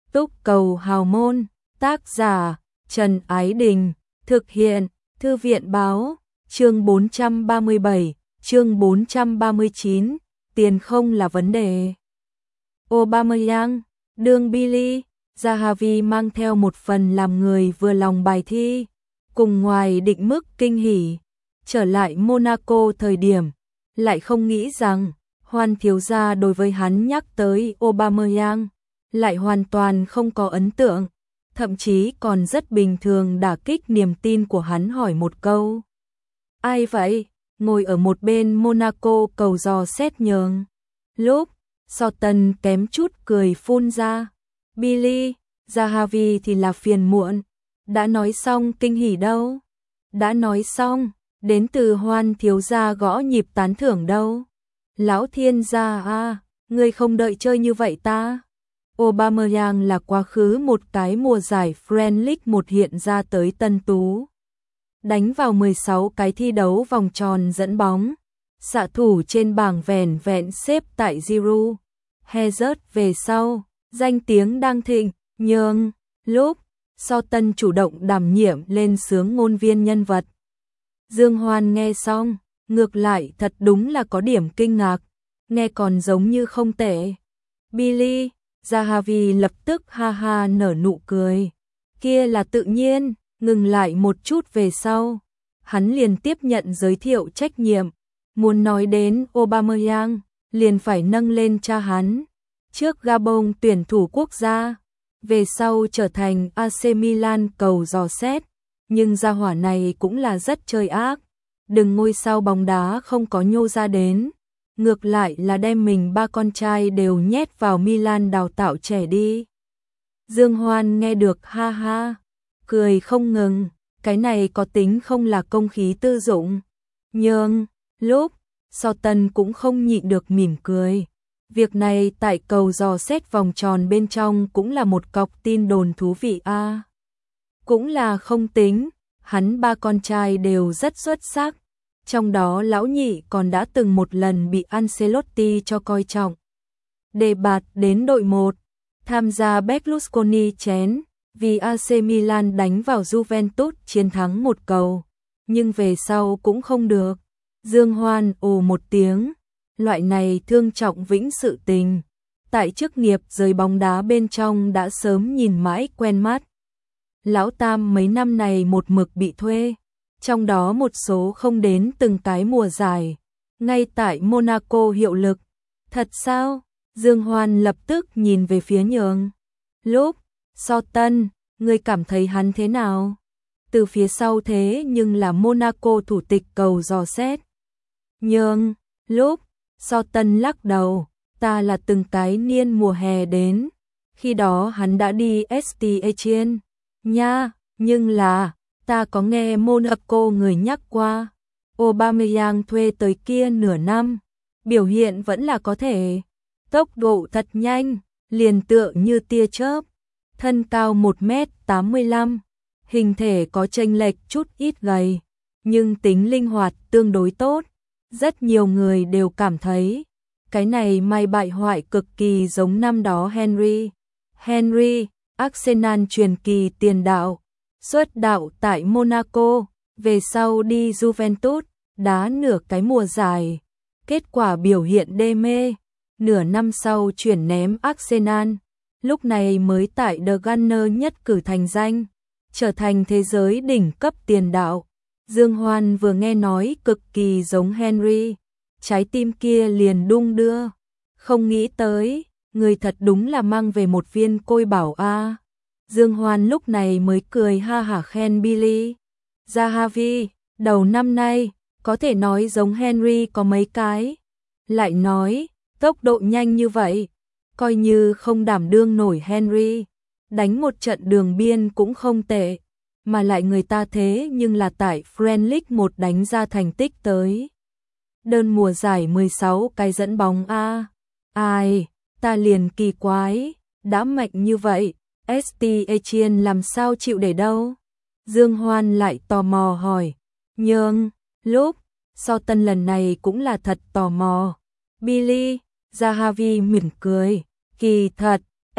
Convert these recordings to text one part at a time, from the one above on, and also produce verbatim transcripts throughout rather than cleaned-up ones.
Túc cầu hào môn, tác giả Trần Ái Đình, thực hiện Thư viện báo, chương bốn trăm ba mươi bảy, chương bốn trăm ba mươi chín, tiền không là vấn đề. Aubameyang, đương Billy, Zahavi mang theo một phần làm người vừa lòng bài thi, cùng ngoài định mức kinh hỉ, trở lại Monaco thời điểm, lại không nghĩ rằng Hoan thiếu gia đối với hắn nhắc tới Aubameyang, lại hoàn toàn không có ấn tượng, thậm chí còn rất bình thường đả kích niềm tin của hắn hỏi một câu. Ai vậy? Ngồi ở một bên Monaco cầu dò xét nhường. Lúc, Soton kém chút cười phun ra. Billy, Zahavi thì là phiền muộn. Đã nói xong kinh hỉ đâu? Đã nói xong, đến từ Hoan thiếu gia gõ nhịp tán thưởng đâu? Lão thiên gia à, ngươi không đợi chơi như vậy ta? Aubameyang là quá khứ một cái mùa giải Premier League một hiện ra tới tân tú. Đánh vào mười sáu cái thi đấu vòng tròn dẫn bóng. Xạ thủ trên bảng vẻn vẹn xếp tại Giroud, Hazard về sau, danh tiếng đang thịnh, nhưng lúc Soton chủ động đảm nhiệm lên sướng ngôn viên nhân vật. Dương Hoan nghe xong, ngược lại thật đúng là có điểm kinh ngạc, nghe còn giống như không tệ. Billy, Zahavi lập tức ha ha nở nụ cười. Kia là tự nhiên, ngừng lại một chút về sau. Hắn liền tiếp nhận giới thiệu trách nhiệm. Muốn nói đến Aubameyang, liền phải nâng lên cha hắn. Trước Gabon tuyển thủ quốc gia, về sau trở thành a xê Milan cầu dò xét. Nhưng gia hỏa này cũng là rất chơi ác. Đừng ngôi sao bóng đá không có nhô ra đến. Ngược lại là đem mình ba con trai đều nhét vào Milan đào tạo trẻ đi. Dương Hoan nghe được ha ha, cười không ngừng, cái này có tính không là công khí tư dụng. Nhưng, lúc, Soton cũng không nhịn được mỉm cười. Việc này tại cầu dò xét vòng tròn bên trong cũng là một cọc tin đồn thú vị a. À. Cũng là không tính, hắn ba con trai đều rất xuất sắc. Trong đó lão nhị còn đã từng một lần bị Ancelotti cho coi trọng. Đề bạt đến đội một, tham gia Berlusconi chén, vì a xê Milan đánh vào Juventus chiến thắng một cầu. Nhưng về sau cũng không được. Dương Hoan ồ một tiếng, loại này thương trọng vĩnh sự tình. Tại chức nghiệp giới bóng đá bên trong đã sớm nhìn mãi quen mắt. Lão Tam mấy năm này một mực bị thuê. Trong đó một số không đến từng cái mùa giải, ngay tại Monaco hiệu lực. Thật sao? Dương Hoan lập tức nhìn về phía nhường. Lúc, Soton, ngươi cảm thấy hắn thế nào? Từ phía sau thế nhưng là Monaco thủ tịch cầu dò xét. Nhường, lúc, Soton lắc đầu, ta là từng cái niên mùa hè đến. Khi đó hắn đã đi Estienne, nha, nhưng là... Ta có nghe Monaco người nhắc qua, Aubameyang thuê tới kia nửa năm, biểu hiện vẫn là có thể, tốc độ thật nhanh, liền tựa như tia chớp, thân cao một mét tám mươi lăm, hình thể có chênh lệch chút ít gầy, nhưng tính linh hoạt tương đối tốt, rất nhiều người đều cảm thấy, cái này may bại hoại cực kỳ giống năm đó Henry. Henry, Arsenal truyền kỳ tiền đạo. Xuất đạo tại Monaco, về sau đi Juventus, đá nửa cái mùa giải. Kết quả biểu hiện đê mê, nửa năm sau chuyển ném Arsenal, lúc này mới tại The Gunner nhất cử thành danh, trở thành thế giới đỉnh cấp tiền đạo. Dương Hoan vừa nghe nói cực kỳ giống Henry, trái tim kia liền đung đưa, không nghĩ tới, người thật đúng là mang về một viên côi bảo a. Dương Hoan lúc này mới cười ha hả khen Billy. Zahavi, đầu năm nay, có thể nói giống Henry có mấy cái. Lại nói, tốc độ nhanh như vậy, coi như không đảm đương nổi Henry. Đánh một trận đường biên cũng không tệ, mà lại người ta thế nhưng là tại Premier League một đánh ra thành tích tới. Đơn mùa giải mười sáu cái dẫn bóng a. Ai, ta liền kỳ quái, đã mạnh như vậy. Estienne làm sao chịu để đâu? Dương Hoan lại tò mò hỏi. Nhưng, lúc, Soton lần này cũng là thật tò mò. Billy, Zahavi mỉm cười. Kỳ thật,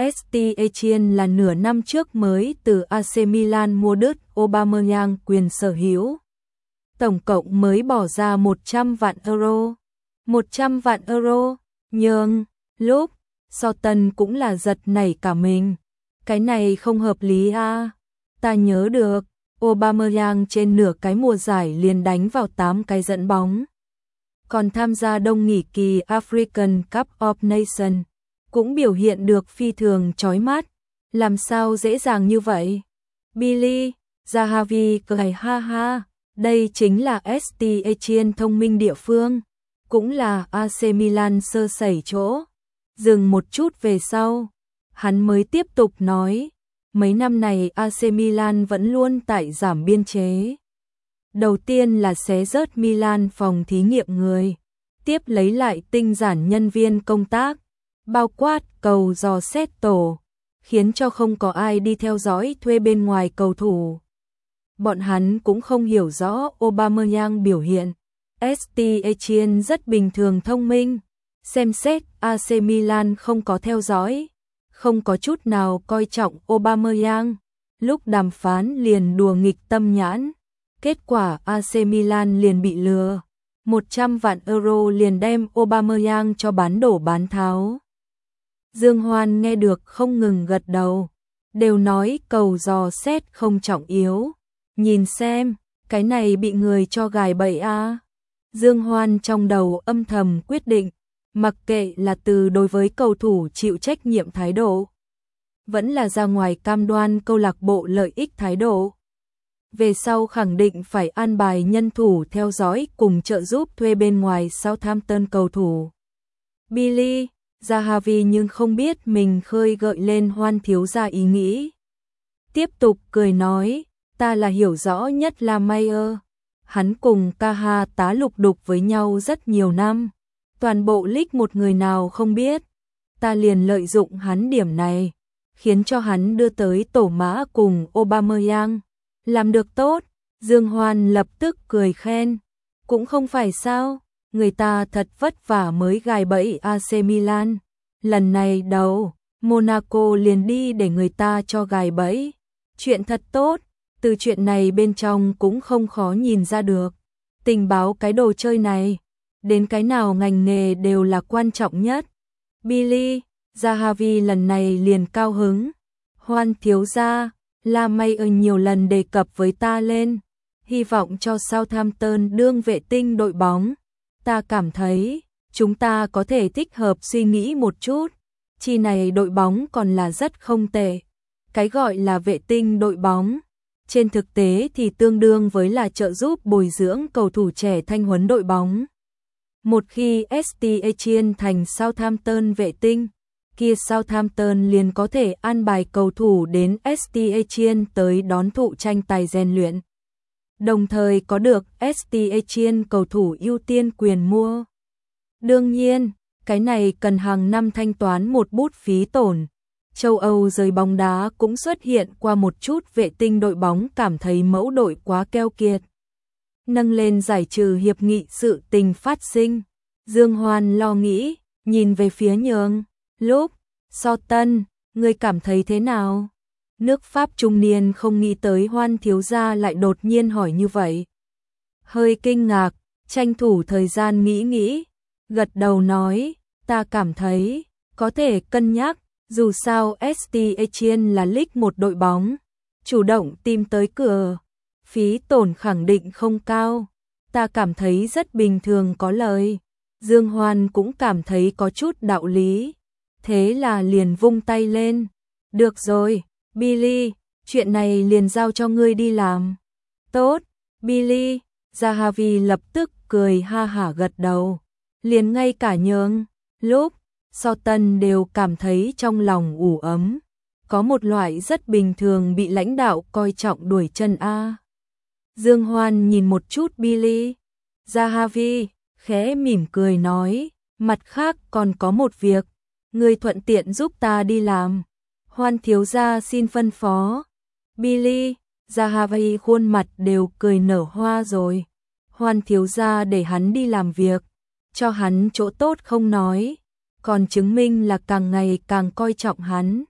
ét tê Etienne là nửa năm trước mới từ a xê Milan mua đứt Aubameyang quyền sở hữu. Tổng cộng mới bỏ ra một trăm vạn euro. một trăm vạn euro, nhưng lúc Southampton cũng là giật nảy cả mình. Cái này không hợp lý à? Ta nhớ được, Aubameyang trên nửa cái mùa giải liền đánh vào tám cái dẫn bóng. Còn tham gia đông nghỉ kỳ African Cup of Nations, cũng biểu hiện được phi thường chói mắt. Làm sao dễ dàng như vậy? Billy, Zahavi cười ha ha, đây chính là ét tê Etienne thông minh địa phương, cũng là a xê Milan sơ sẩy chỗ. Dừng một chút về sau, hắn mới tiếp tục nói, mấy năm này a xê Milan vẫn luôn tại giảm biên chế. Đầu tiên là xé rớt Milan phòng thí nghiệm người, tiếp lấy lại tinh giản nhân viên công tác, bao quát cầu dò xét tổ, khiến cho không có ai đi theo dõi thuê bên ngoài cầu thủ. Bọn hắn cũng không hiểu rõ Aubameyang biểu hiện. ét tê Etienne rất bình thường thông minh, xem xét a xê Milan không có theo dõi, không có chút nào coi trọng Aubameyang, lúc đàm phán liền đùa nghịch tâm nhãn. Kết quả a xê Milan liền bị lừa, một trăm vạn euro liền đem Aubameyang cho bán đổ bán tháo. Dương Hoan nghe được không ngừng gật đầu, đều nói cầu dò xét không trọng yếu. Nhìn xem, cái này bị người cho gài bẫy à. Dương Hoan trong đầu âm thầm quyết định, mặc kệ là từ đối với cầu thủ chịu trách nhiệm thái độ, vẫn là ra ngoài cam đoan câu lạc bộ lợi ích thái độ. Về sau khẳng định phải an bài nhân thủ theo dõi cùng trợ giúp thuê bên ngoài Southampton cầu thủ. Billy, Zahavi nhưng không biết mình khơi gợi lên Hoan thiếu gia ý nghĩ. Tiếp tục cười nói, ta là hiểu rõ nhất là Mayer. Hắn cùng Caha tá lục đục với nhau rất nhiều năm. Toàn bộ league một người nào không biết. Ta liền lợi dụng hắn điểm này, khiến cho hắn đưa tới tổ mã cùng Aubameyang. Làm được tốt, Dương Hoan lập tức cười khen. Cũng không phải sao, người ta thật vất vả mới gài bẫy a xê Milan. Lần này đầu, Monaco liền đi để người ta cho gài bẫy. Chuyện thật tốt, từ chuyện này bên trong cũng không khó nhìn ra được. Tình báo cái đồ chơi này, đến cái nào ngành nghề đều là quan trọng nhất. Billy, Zahavi lần này liền cao hứng. Hoan thiếu gia, La Mayer nhiều lần đề cập với ta lên, hy vọng cho Southampton đương vệ tinh đội bóng. Ta cảm thấy, chúng ta có thể thích hợp suy nghĩ một chút, chi này đội bóng còn là rất không tệ. Cái gọi là vệ tinh đội bóng, trên thực tế thì tương đương với là trợ giúp bồi dưỡng cầu thủ trẻ thanh huấn đội bóng. Một khi ét tê Etienne thành Southampton vệ tinh, kia Southampton liền có thể an bài cầu thủ đến ét tê Etienne tới đón thụ tranh tài rèn luyện. Đồng thời có được ét tê Etienne cầu thủ ưu tiên quyền mua. Đương nhiên, cái này cần hàng năm thanh toán một bút phí tổn. Châu Âu giới bóng đá cũng xuất hiện qua một chút vệ tinh đội bóng cảm thấy mẫu đội quá keo kiệt. Nâng lên giải trừ hiệp nghị sự tình phát sinh. Dương Hoan lo nghĩ, nhìn về phía Nhường. Lúc, Southampton, ngươi cảm thấy thế nào? Nước Pháp trung niên không nghĩ tới Hoan thiếu gia lại đột nhiên hỏi như vậy. Hơi kinh ngạc, tranh thủ thời gian nghĩ nghĩ, gật đầu nói, ta cảm thấy, có thể cân nhắc, dù sao ét tê Etienne là league một đội bóng, chủ động tìm tới cửa, phí tổn khẳng định không cao, ta cảm thấy rất bình thường có lời. Dương Hoan cũng cảm thấy có chút đạo lý, thế là liền vung tay lên, được rồi, Billy, chuyện này liền giao cho ngươi đi làm. Tốt, Billy, Zahavi lập tức cười ha hả gật đầu, liền ngay cả Nhường, lúc, Southampton đều cảm thấy trong lòng ủ ấm, có một loại rất bình thường bị lãnh đạo coi trọng đuổi chân a. Dương Hoan nhìn một chút Billy, Zahavi, khẽ mỉm cười nói, mặt khác còn có một việc, ngươi thuận tiện giúp ta đi làm. Hoan thiếu gia xin phân phó. Billy, Zahavi khuôn mặt đều cười nở hoa rồi. Hoan thiếu gia để hắn đi làm việc, cho hắn chỗ tốt không nói, còn chứng minh là càng ngày càng coi trọng hắn.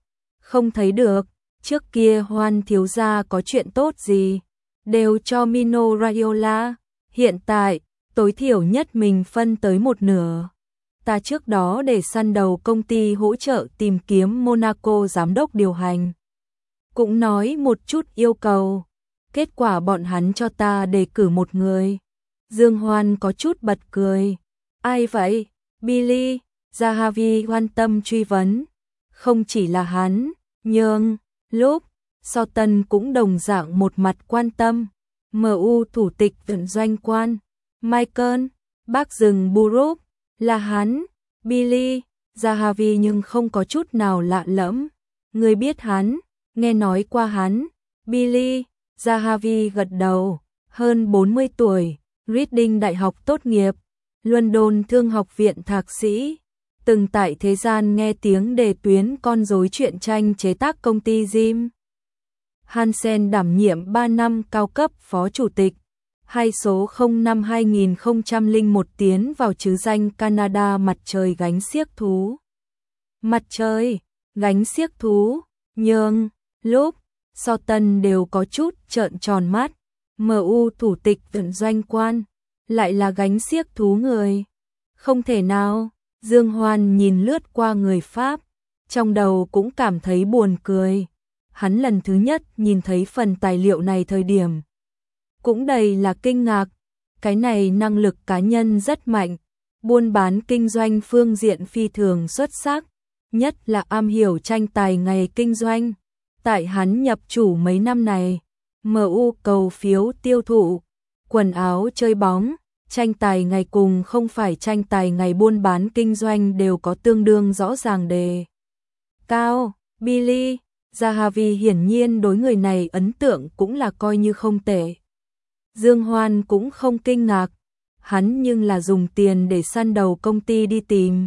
Không thấy được, trước kia Hoan thiếu gia có chuyện tốt gì, đều cho Mino Raiola, hiện tại, tối thiểu nhất mình phân tới một nửa. Ta trước đó để săn đầu công ty hỗ trợ tìm kiếm Monaco giám đốc điều hành. Cũng nói một chút yêu cầu, kết quả bọn hắn cho ta đề cử một người. Dương Hoan có chút bật cười. Ai vậy? Billy, Zahavi quan tâm truy vấn. Không chỉ là hắn, nhưng, lúc, Southern cũng đồng dạng một mặt quan tâm. em u thủ tịch vận doanh quan, Michael, bác rừng Buruk, là hắn, Billy, Zahavi nhưng không có chút nào lạ lẫm. Người biết hắn, nghe nói qua hắn, Billy, Zahavi gật đầu, hơn bốn mươi tuổi, Reading Đại học tốt nghiệp, London Thương học viện thạc sĩ, từng tại thế gian nghe tiếng đề tuyến con rối truyện tranh chế tác công ty Jim Hansen đảm nhiệm ba năm cao cấp phó chủ tịch, hay số không năm hai nghìn không trăm lẻ một tiến vào chứ danh Canada mặt trời gánh xiếc thú. Mặt trời, gánh xiếc thú, nhưng, lúc, Southern đều có chút trợn tròn mắt, em u thủ tịch vận doanh quan, lại là gánh xiếc thú người. Không thể nào, Dương Hoan nhìn lướt qua người Pháp, trong đầu cũng cảm thấy buồn cười. Hắn lần thứ nhất nhìn thấy phần tài liệu này thời điểm, cũng đầy là kinh ngạc, cái này năng lực cá nhân rất mạnh, buôn bán kinh doanh phương diện phi thường xuất sắc, nhất là am hiểu tranh tài ngày kinh doanh. Tại hắn nhập chủ mấy năm này, em u cầu phiếu tiêu thụ, quần áo chơi bóng, tranh tài ngày cùng không phải tranh tài ngày buôn bán kinh doanh đều có tương đương rõ ràng đề cao. Billy, Zahavi hiển nhiên đối người này ấn tượng cũng là coi như không tệ. Dương Hoan cũng không kinh ngạc, hắn nhưng là dùng tiền để săn đầu công ty đi tìm.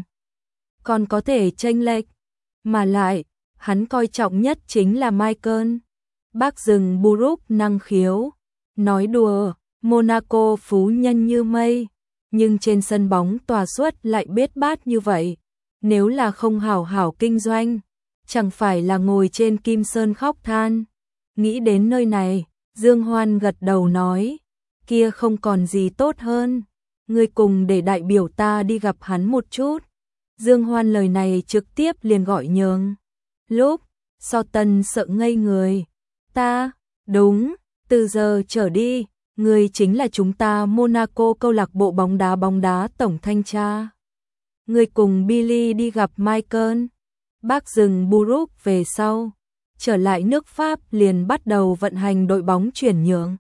Còn có thể chênh lệch, mà lại, hắn coi trọng nhất chính là Michael. Bác rừng Buruk năng khiếu, nói đùa, Monaco phú nhân như mây, nhưng trên sân bóng tòa suất lại bết bát như vậy. Nếu là không hảo hảo kinh doanh, chẳng phải là ngồi trên kim sơn khóc than. Nghĩ đến nơi này, Dương Hoan gật đầu nói, kia không còn gì tốt hơn, ngươi cùng để đại biểu ta đi gặp hắn một chút. Dương Hoan lời này trực tiếp liền gọi nhường. Lúc, Southern sợ ngây người, ta, đúng, từ giờ trở đi, ngươi chính là chúng ta Monaco câu lạc bộ bóng đá bóng đá tổng thanh tra. Ngươi cùng Billy đi gặp Michael. Bác rừng Buruk về sau, trở lại nước Pháp liền bắt đầu vận hành đội bóng chuyển nhượng.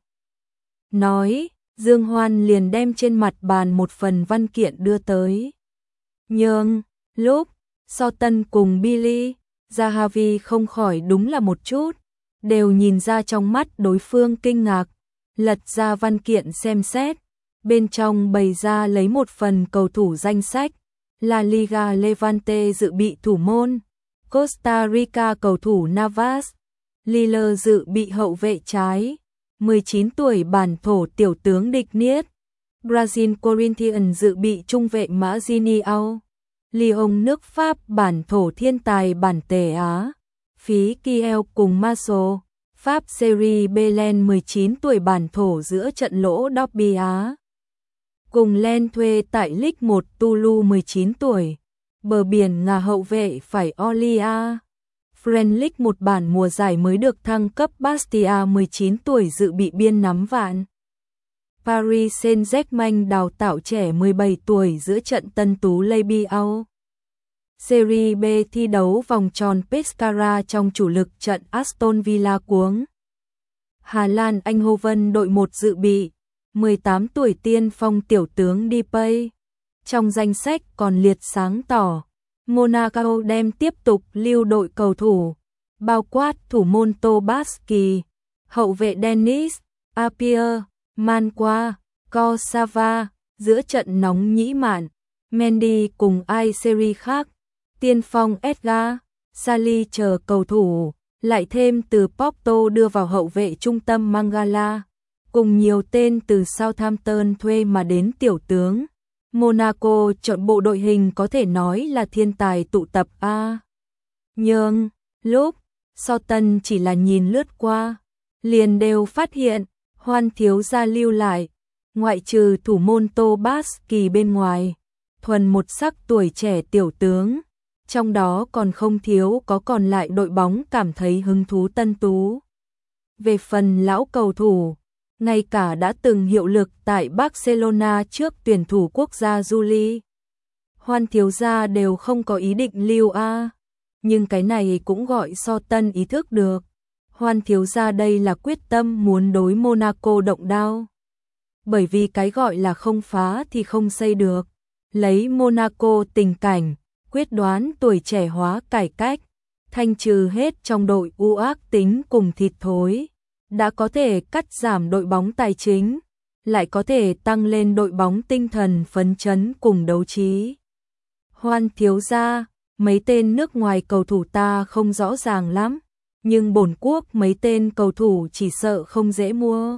Nói, Dương Hoan liền đem trên mặt bàn một phần văn kiện đưa tới. Nhưng, lúc, Southern cùng Billy, Zahavi không khỏi đúng là một chút, đều nhìn ra trong mắt đối phương kinh ngạc, lật ra văn kiện xem xét, bên trong bày ra lấy một phần cầu thủ danh sách, La Liga Levante dự bị thủ môn, Costa Rica cầu thủ Navas, Lille dự bị hậu vệ trái, mười chín tuổi bản thổ tiểu tướng Địch Niết, Brazil Corinthians dự bị trung vệ Mã Giniao, Lyon nước Pháp bản thổ thiên tài bản Tề Á, phí Kiel cùng Marceau, Pháp Serie Belen mười chín tuổi bản thổ giữa trận lỗ Derby Á. Cùng Len thuê tại League một Toulouse mười chín tuổi, bờ biển ngà hậu vệ phải Olia. French League một bản mùa giải mới được thăng cấp Bastia mười chín tuổi dự bị biên nắm vạn. Paris Saint-Germain đào tạo trẻ mười bảy tuổi giữa trận Tân Tú Leibiao. Serie B thi đấu vòng tròn Pescara trong chủ lực trận Aston Villa cuống. Hà Lan Eindhoven đội một dự bị, mười tám tuổi tiên phong tiểu tướng Depay. Trong danh sách còn liệt sáng tỏ, Monaco đem tiếp tục lưu đội cầu thủ, bao quát thủ môn Tobaski, hậu vệ Dennis, Appiah, Manqua, Kosava, giữa trận nóng nhĩ mạn, Mendy cùng ai series khác, tiên phong Edgar, Sali chờ cầu thủ, lại thêm từ Porto đưa vào hậu vệ trung tâm Mangala, cùng nhiều tên từ Southampton thuê mà đến tiểu tướng. Monaco chọn bộ đội hình có thể nói là thiên tài tụ tập A. Nhưng, lúc Soton chỉ là nhìn lướt qua, liền đều phát hiện, Hoan thiếu gia lưu lại, ngoại trừ thủ môn Tô Bás Kỳ bên ngoài, thuần một sắc tuổi trẻ tiểu tướng, trong đó còn không thiếu có còn lại đội bóng cảm thấy hứng thú tân tú. Về phần lão cầu thủ, ngay cả đã từng hiệu lực tại Barcelona trước tuyển thủ quốc gia Juli, Hoan thiếu gia đều không có ý định lưu a. Nhưng cái này cũng gọi Soton ý thức được, Hoan thiếu gia đây là quyết tâm muốn đối Monaco động đao. Bởi vì cái gọi là không phá thì không xây được, lấy Monaco tình cảnh, quyết đoán tuổi trẻ hóa cải cách, thanh trừ hết trong đội u ác tính cùng thịt thối, đã có thể cắt giảm đội bóng tài chính, lại có thể tăng lên đội bóng tinh thần phấn chấn cùng đấu trí. Hoan thiếu gia, mấy tên nước ngoài cầu thủ ta không rõ ràng lắm, nhưng bổn quốc mấy tên cầu thủ chỉ sợ không dễ mua.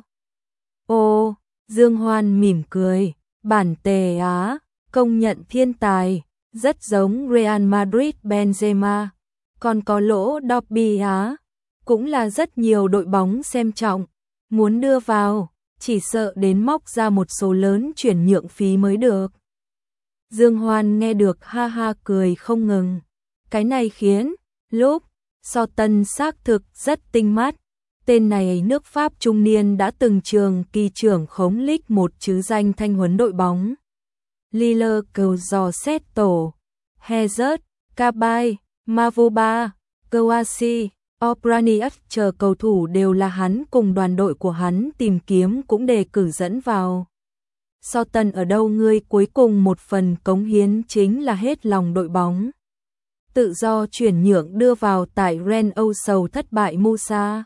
Ô, Dương Hoan mỉm cười, bản Tề Á, công nhận thiên tài, rất giống Real Madrid Benzema, còn có lỗ Dobby Á, cũng là rất nhiều đội bóng xem trọng, muốn đưa vào, chỉ sợ đến móc ra một số lớn chuyển nhượng phí mới được. Dương Hoan nghe được ha ha cười không ngừng, cái này khiến, lúc, Soton xác thực rất tinh mắt, tên này nước Pháp trung niên đã từng trường kỳ trưởng khống Ligue một chứ danh thanh huấn đội bóng. Lille cầu dò xét tổ, Hazard, Cabaye, Mavoba, Kouassi, Obraniak chờ cầu thủ đều là hắn cùng đoàn đội của hắn tìm kiếm cũng đề cử dẫn vào. Soton ở đâu ngươi cuối cùng một phần cống hiến chính là hết lòng đội bóng. Tự do chuyển nhượng đưa vào tại Rennes Âu sầu thất bại Musa.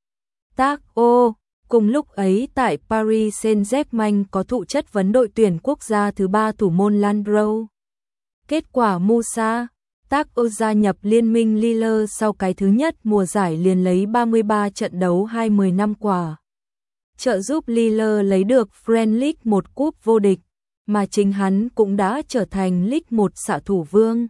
Tác ô, cùng lúc ấy tại Paris Saint-Germain có thụ chất vấn đội tuyển quốc gia thứ ba thủ môn Landreau. Kết quả Musa, Tác ô gia nhập liên minh Lille sau cái thứ nhất mùa giải liền lấy ba mươi ba trận đấu hai mươi năm quả. Trợ giúp Lille lấy được French League một cúp vô địch, mà chính hắn cũng đã trở thành League một xạ thủ vương.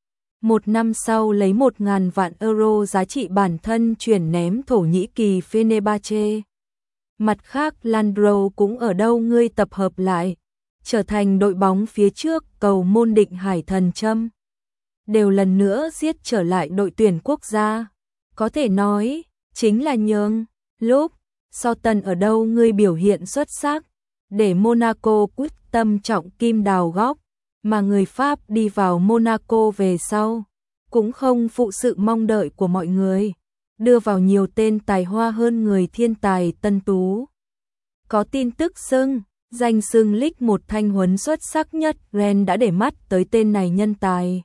Một năm sau lấy một nghìn vạn euro giá trị bản thân chuyển ném Thổ Nhĩ Kỳ Fenerbahce. Mặt khác Landreau cũng ở đâu ngươi tập hợp lại, trở thành đội bóng phía trước cầu môn Định Hải Thần Châm. Đều lần nữa giết trở lại đội tuyển quốc gia. Có thể nói, chính là nhường, lúc, Soton ở đâu ngươi biểu hiện xuất sắc, để Monaco quyết tâm trọng kim đào góc. Mà người Pháp đi vào Monaco về sau, cũng không phụ sự mong đợi của mọi người, đưa vào nhiều tên tài hoa hơn người thiên tài tân tú. Có tin tức xưng, danh xưng League một thanh huấn xuất sắc nhất Rennes đã để mắt tới tên này nhân tài.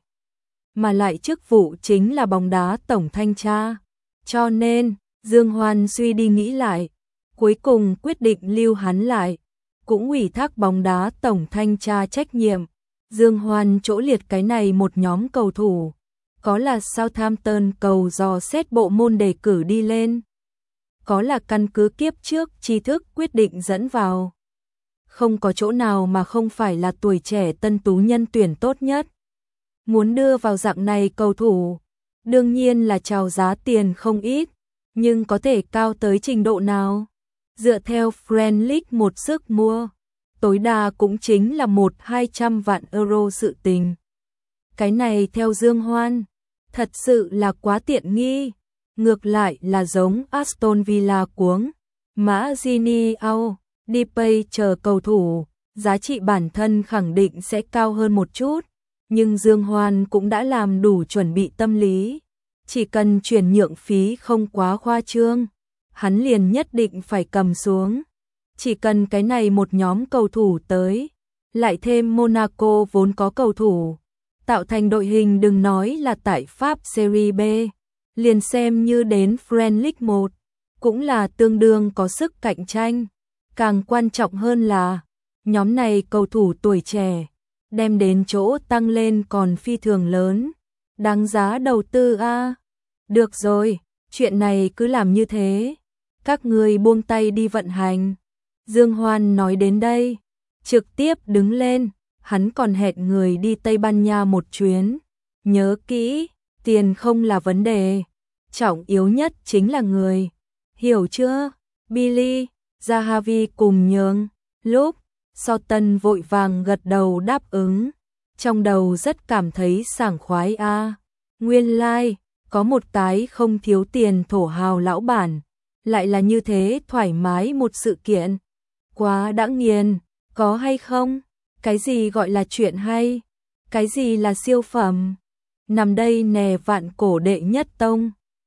Mà lại chức vụ chính là bóng đá tổng thanh tra. Cho nên, Dương Hoan suy đi nghĩ lại, cuối cùng quyết định lưu hắn lại, cũng ủy thác bóng đá tổng thanh tra trách nhiệm. Dương Hoan chỗ liệt cái này một nhóm cầu thủ, có là Southampton cầu dò xét bộ môn đề cử đi lên, có là căn cứ kiếp trước tri thức quyết định dẫn vào. Không có chỗ nào mà không phải là tuổi trẻ tân tú nhân tuyển tốt nhất. Muốn đưa vào dạng này cầu thủ, đương nhiên là chào giá tiền không ít, nhưng có thể cao tới trình độ nào? Dựa theo French League một sức mua, tối đa cũng chính là một hai trăm vạn euro sự tình. Cái này theo Dương Hoan, thật sự là quá tiện nghi, ngược lại là giống Aston Villa cuống, Marquinhos, Depay chờ cầu thủ, giá trị bản thân khẳng định sẽ cao hơn một chút, nhưng Dương Hoan cũng đã làm đủ chuẩn bị tâm lý, chỉ cần chuyển nhượng phí không quá khoa trương, hắn liền nhất định phải cầm xuống. Chỉ cần cái này một nhóm cầu thủ tới, lại thêm Monaco vốn có cầu thủ, tạo thành đội hình đừng nói là tại Pháp Serie B, liền xem như đến French League một, cũng là tương đương có sức cạnh tranh. Càng quan trọng hơn là, nhóm này cầu thủ tuổi trẻ, đem đến chỗ tăng lên còn phi thường lớn, đáng giá đầu tư a. Được rồi, chuyện này cứ làm như thế, các người buông tay đi vận hành. Dương Hoan nói đến đây, trực tiếp đứng lên, hắn còn hẹn người đi Tây Ban Nha một chuyến. Nhớ kỹ, tiền không là vấn đề, trọng yếu nhất chính là người. Hiểu chưa? Billy, Zahavi cùng nhường. Lúc, Sorton vội vàng gật đầu đáp ứng. Trong đầu rất cảm thấy sảng khoái a. À. Nguyên lai, like, có một tái không thiếu tiền thổ hào lão bản. Lại là như thế thoải mái một sự kiện. Quá đã nghiền, có hay không? Cái gì gọi là chuyện hay? Cái gì là siêu phẩm? Nằm đây nè vạn cổ đệ nhất tông.